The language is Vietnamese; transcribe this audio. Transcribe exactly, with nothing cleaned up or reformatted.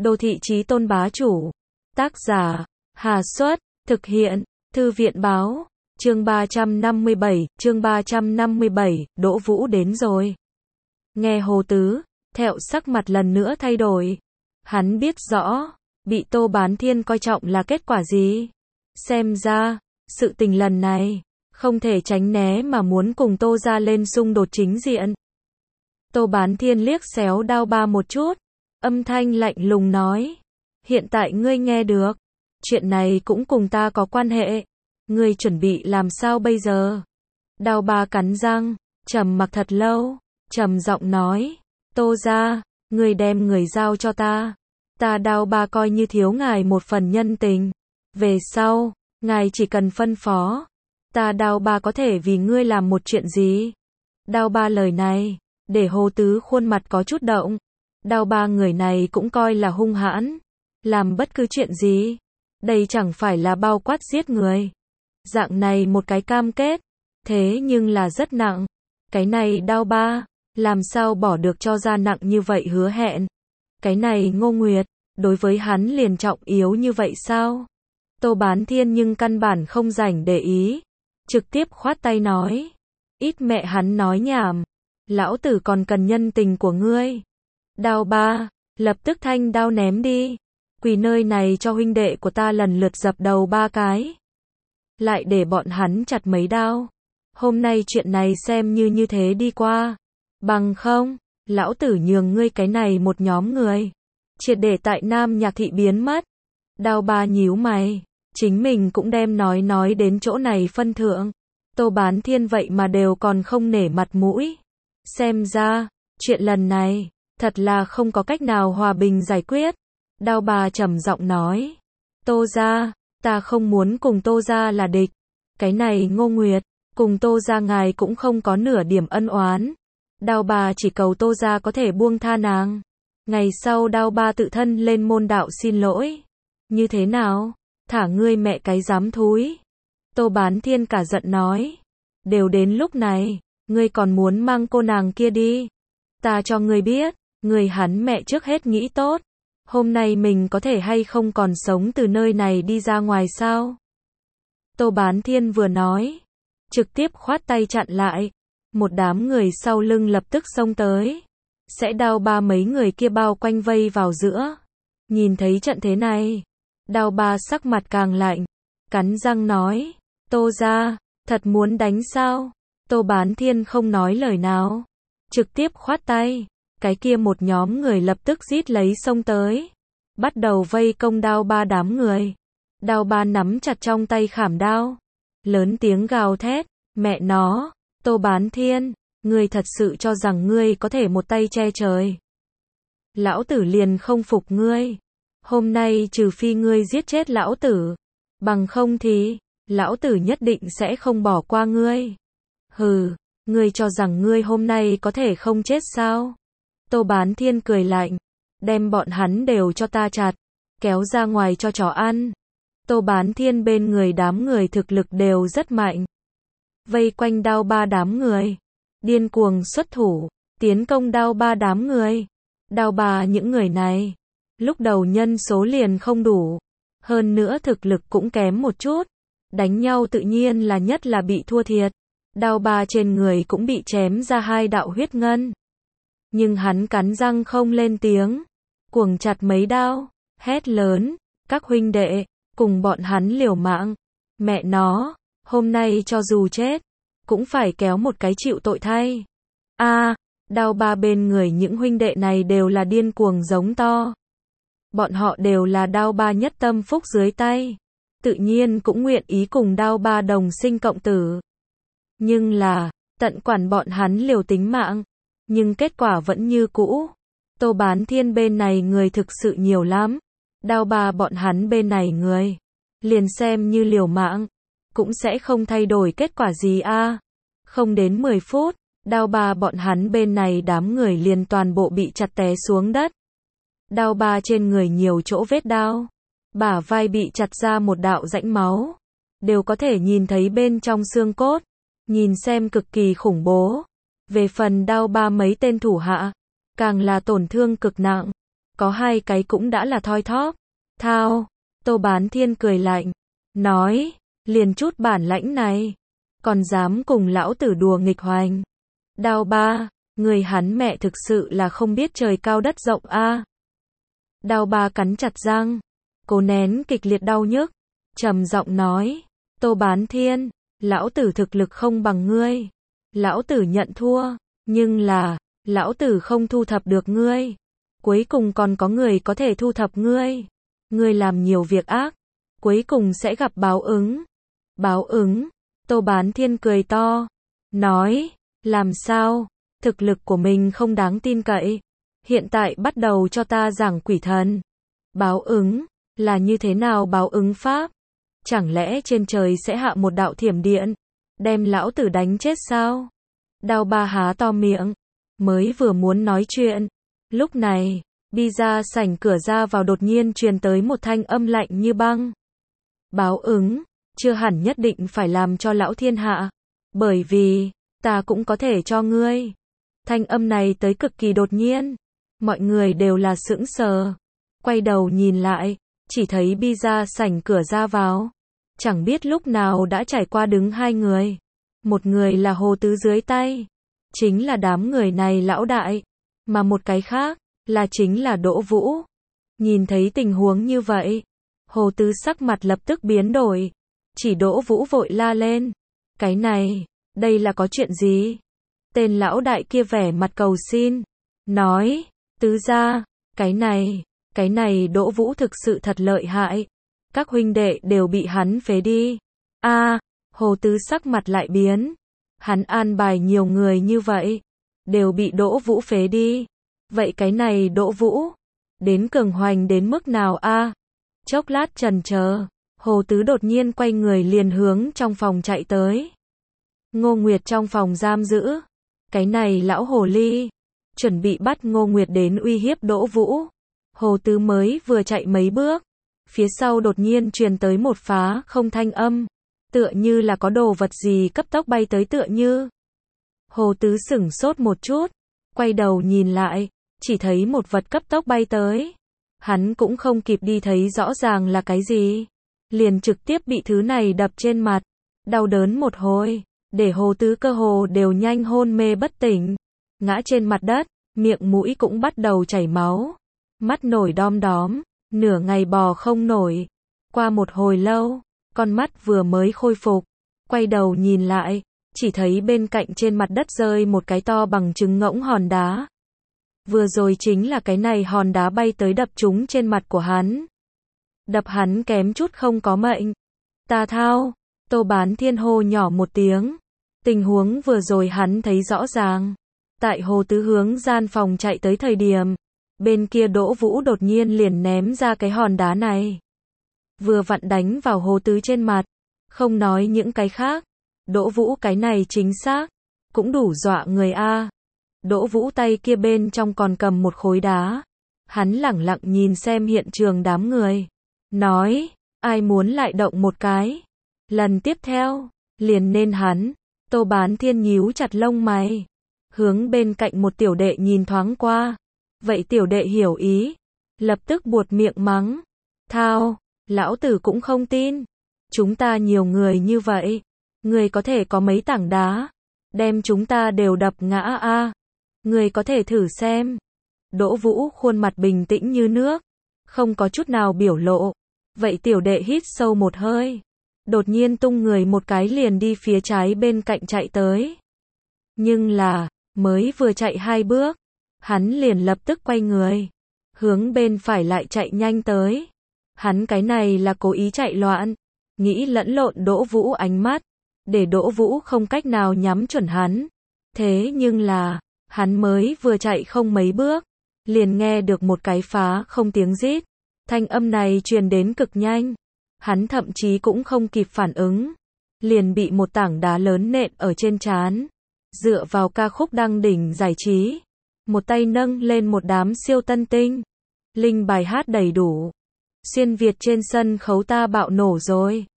Đô thị chí tôn bá chủ. Tác giả, Hà Xuất, thực hiện, Thư viện báo, chương ba trăm năm mươi bảy, chương ba trăm năm mươi bảy, Đỗ Vũ đến rồi. Nghe Hồ Tứ, Thẹo sắc mặt lần nữa thay đổi. Hắn biết rõ, bị Tô Bán Thiên coi trọng là kết quả gì. Xem ra, sự tình lần này, không thể tránh né mà muốn cùng Tô gia lên xung đột chính diện. Tô Bán Thiên liếc xéo Đao Ba một chút, âm thanh lạnh lùng nói. Hiện tại ngươi nghe được, chuyện này cũng cùng ta có quan hệ. Ngươi chuẩn bị làm sao bây giờ? Đao Ba cắn răng, trầm mặc thật lâu, trầm giọng nói. Tô gia, ngươi đem người giao cho ta. Ta Đao Ba coi như thiếu ngài một phần nhân tình. Về sau, ngài chỉ cần phân phó. Ta Đao Ba có thể vì ngươi làm một chuyện gì? Đao Ba lời này, để Hồ Tứ khuôn mặt có chút động. Đao Ba người này cũng coi là hung hãn. Làm bất cứ chuyện gì. Đây chẳng phải là bao quát giết người. Dạng này một cái cam kết. Thế nhưng là rất nặng. Cái này Đao Ba, làm sao bỏ được cho ra nặng như vậy hứa hẹn. Cái này Ngô Nguyệt, đối với hắn liền trọng yếu như vậy sao? Tô Bán Thiên nhưng căn bản không rảnh để ý. Trực tiếp khoát tay nói. Ít mẹ hắn nói nhảm. Lão tử còn cần nhân tình của ngươi. Đao Ba, lập tức thanh đao ném đi. Quỳ nơi này cho huynh đệ của ta lần lượt dập đầu ba cái. Lại để bọn hắn chặt mấy đao. Hôm nay chuyện này xem như như thế đi qua. Bằng không, lão tử nhường ngươi cái này một nhóm người. Triệt để tại Nam Nhạc Thị biến mất. Đao Ba nhíu mày. Chính mình cũng đem nói nói đến chỗ này phân thượng. Tô Bán Thiên vậy mà đều còn không nể mặt mũi. Xem ra, chuyện lần này, thật là không có cách nào hòa bình giải quyết. Đao Ba trầm giọng nói. Tô gia, ta không muốn cùng Tô gia là địch. Cái này Ngô Nguyệt, cùng Tô gia ngài cũng không có nửa điểm ân oán. Đao Ba chỉ cầu Tô gia có thể buông tha nàng. Ngày sau Đao Ba tự thân lên môn đạo xin lỗi. Như thế nào? Thả ngươi mẹ cái dám thúi. Tô Bán Thiên cả giận nói. Đều đến lúc này, ngươi còn muốn mang cô nàng kia đi. Ta cho ngươi biết, ngươi hắn mẹ trước hết nghĩ tốt. Hôm nay mình có thể hay không còn sống từ nơi này đi ra ngoài sao? Tô Bán Thiên vừa nói, trực tiếp khoát tay chặn lại. Một đám người sau lưng lập tức xông tới. Sẽ Đao Ba mấy người kia bao quanh vây vào giữa. Nhìn thấy trận thế này, Đao Ba sắc mặt càng lạnh. Cắn răng nói, Tô gia, thật muốn đánh sao? Tô Bán Thiên không nói lời nào. Trực tiếp khoát tay. Cái kia một nhóm người lập tức rít lấy xông tới. Bắt đầu vây công Đao Ba đám người. Đao Ba nắm chặt trong tay khảm đao. Lớn tiếng gào thét. Mẹ nó, Tô Bán Thiên, ngươi thật sự cho rằng ngươi có thể một tay che trời. Lão tử liền không phục ngươi. Hôm nay trừ phi ngươi giết chết lão tử. Bằng không thì, lão tử nhất định sẽ không bỏ qua ngươi. Hừ, ngươi cho rằng ngươi hôm nay có thể không chết sao? Tô Bán Thiên cười lạnh. Đem bọn hắn đều cho ta chặt. Kéo ra ngoài cho chó ăn. Tô Bán Thiên bên người đám người thực lực đều rất mạnh. Vây quanh Đao Ba đám người. Điên cuồng xuất thủ. Tiến công Đao Ba đám người. Đao Ba những người này. Lúc đầu nhân số liền không đủ. Hơn nữa thực lực cũng kém một chút. Đánh nhau tự nhiên là nhất là bị thua thiệt. Đao Ba trên người cũng bị chém ra hai đạo huyết ngân. Nhưng hắn cắn răng không lên tiếng. Cuồng chặt mấy đao. Hét lớn. Các huynh đệ. Cùng bọn hắn liều mạng. Mẹ nó. Hôm nay cho dù chết. Cũng phải kéo một cái chịu tội thay. A, à, Đao Ba bên người những huynh đệ này đều là điên cuồng giống to. Bọn họ đều là Đao Ba nhất tâm phúc dưới tay. Tự nhiên cũng nguyện ý cùng Đao Ba đồng sinh cộng tử. Nhưng là, tận quản bọn hắn liều tính mạng. Nhưng kết quả vẫn như cũ. Tô Bán Thiên bên này người thực sự nhiều lắm. Đao Ba bọn hắn bên này người. Liền xem như liều mạng. Cũng sẽ không thay đổi kết quả gì a. À. Không đến mười phút. Đao Ba bọn hắn bên này đám người liền toàn bộ bị chặt té xuống đất. Đao Ba trên người nhiều chỗ vết đao. Bả vai bị chặt ra một đạo rãnh máu. Đều có thể nhìn thấy bên trong xương cốt. Nhìn xem cực kỳ khủng bố. Về phần Đao Ba mấy tên thủ hạ. Càng là tổn thương cực nặng. có hai cái cũng đã là thoi thóp. Thao, Tô Bán Thiên cười lạnh, nói, liền chút bản lãnh này, còn dám cùng lão tử đùa nghịch hoành. Đao Ba, người hắn mẹ thực sự là không biết trời cao đất rộng a. À. Đao Ba cắn chặt răng, cố nén kịch liệt đau nhức, trầm giọng nói, Tô Bán Thiên, lão tử thực lực không bằng ngươi, lão tử nhận thua, nhưng là, lão tử không thu thập được ngươi, cuối cùng còn có người có thể thu thập ngươi, ngươi làm nhiều việc ác, cuối cùng sẽ gặp báo ứng. Báo ứng? Tô Bán Thiên cười to, nói, làm sao, thực lực của mình không đáng tin cậy, hiện tại bắt đầu cho ta giảng quỷ thần. Báo ứng, là như thế nào báo ứng pháp? Chẳng lẽ trên trời sẽ hạ một đạo thiểm điện, đem lão tử đánh chết sao? Đao Ba há to miệng, mới vừa muốn nói chuyện, lúc này, đi ra sảnh cửa ra vào đột nhiên truyền tới một thanh âm lạnh như băng. Báo ứng, chưa hẳn nhất định phải làm cho lão thiên hạ, bởi vì, ta cũng có thể cho ngươi. Thanh âm này tới cực kỳ đột nhiên, mọi người đều là sững sờ, quay đầu nhìn lại, chỉ thấy bi ra sảnh cửa ra vào, chẳng biết lúc nào đã trải qua đứng hai người, một người là Hồ Tứ dưới tay, chính là đám người này lão đại, mà một cái khác, là chính là Đỗ Vũ. Nhìn thấy tình huống như vậy, Hồ Tứ sắc mặt lập tức biến đổi, chỉ Đỗ Vũ vội la lên, cái này, đây là có chuyện gì? Tên lão đại kia vẻ mặt cầu xin, nói, Tứ gia, cái này, cái này Đỗ Vũ thực sự thật lợi hại, các huynh đệ đều bị hắn phế đi. A, à, Hồ Tứ sắc mặt lại biến, hắn an bài nhiều người như vậy, đều bị Đỗ Vũ phế đi. Vậy cái này Đỗ Vũ, đến cường hoành đến mức nào a? À? Chốc lát chần chờ, Hồ Tứ đột nhiên quay người liền hướng trong phòng chạy tới. Ngô Nguyệt trong phòng giam giữ, cái này lão hồ ly, chuẩn bị bắt Ngô Nguyệt đến uy hiếp Đỗ Vũ. Hồ Tứ mới vừa chạy mấy bước, phía sau đột nhiên truyền tới một phá không thanh âm, tựa như là có đồ vật gì cấp tốc bay tới tựa như. Hồ Tứ sửng sốt một chút, quay đầu nhìn lại, chỉ thấy một vật cấp tốc bay tới. Hắn cũng không kịp đi thấy rõ ràng là cái gì, liền trực tiếp bị thứ này đập trên mặt, đau đớn một hồi, để Hồ Tứ cơ hồ đều nhanh hôn mê bất tỉnh, ngã trên mặt đất, miệng mũi cũng bắt đầu chảy máu, mắt nổi đom đóm, nửa ngày bò không nổi. Qua một hồi lâu, con mắt vừa mới khôi phục, quay đầu nhìn lại, chỉ thấy bên cạnh trên mặt đất rơi một cái to bằng trứng ngỗng hòn đá. Vừa rồi chính là cái này hòn đá bay tới đập trúng trên mặt của hắn. Đập hắn kém chút không có mệnh. Ta thao, Tô Bán Thiên hô nhỏ một tiếng. Tình huống vừa rồi hắn thấy rõ ràng. Tại Hồ Tứ hướng gian phòng chạy tới thời điểm, bên kia Đỗ Vũ đột nhiên liền ném ra cái hòn đá này. Vừa vặn đánh vào Hồ Tứ trên mặt. Không nói những cái khác. Đỗ Vũ cái này chính xác, cũng đủ dọa người a. Đỗ Vũ tay kia bên trong còn cầm một khối đá. Hắn lẳng lặng nhìn xem hiện trường đám người. Nói, ai muốn lại động một cái. Lần tiếp theo, liền nên hắn. Tô Bán Thiên nhíu chặt lông mày. Hướng bên cạnh một tiểu đệ nhìn thoáng qua. Vậy tiểu đệ hiểu ý. Lập tức buột miệng mắng. Thao, lão tử cũng không tin. Chúng ta nhiều người như vậy. Người có thể có mấy tảng đá. Đem chúng ta đều đập ngã a. À. Người có thể thử xem. Đỗ Vũ khuôn mặt bình tĩnh như nước, không có chút nào biểu lộ. Vậy tiểu đệ hít sâu một hơi, đột nhiên tung người một cái liền đi phía trái bên cạnh chạy tới. Nhưng là, mới vừa chạy hai bước, hắn liền lập tức quay người, hướng bên phải lại chạy nhanh tới. Hắn cái này là cố ý chạy loạn, nghĩ lẫn lộn Đỗ Vũ ánh mắt, để Đỗ Vũ không cách nào nhắm chuẩn hắn. Thế nhưng là, hắn mới vừa chạy không mấy bước, liền nghe được một cái phá không tiếng rít. Thanh âm này truyền đến cực nhanh. Hắn thậm chí cũng không kịp phản ứng, liền bị một tảng đá lớn nện ở trên trán. Dựa vào ca khúc đăng đỉnh giải trí, một tay nâng lên một đám siêu tân tinh. Linh bài hát đầy đủ. Xuyên Việt trên sân khấu ta bạo nổ rồi.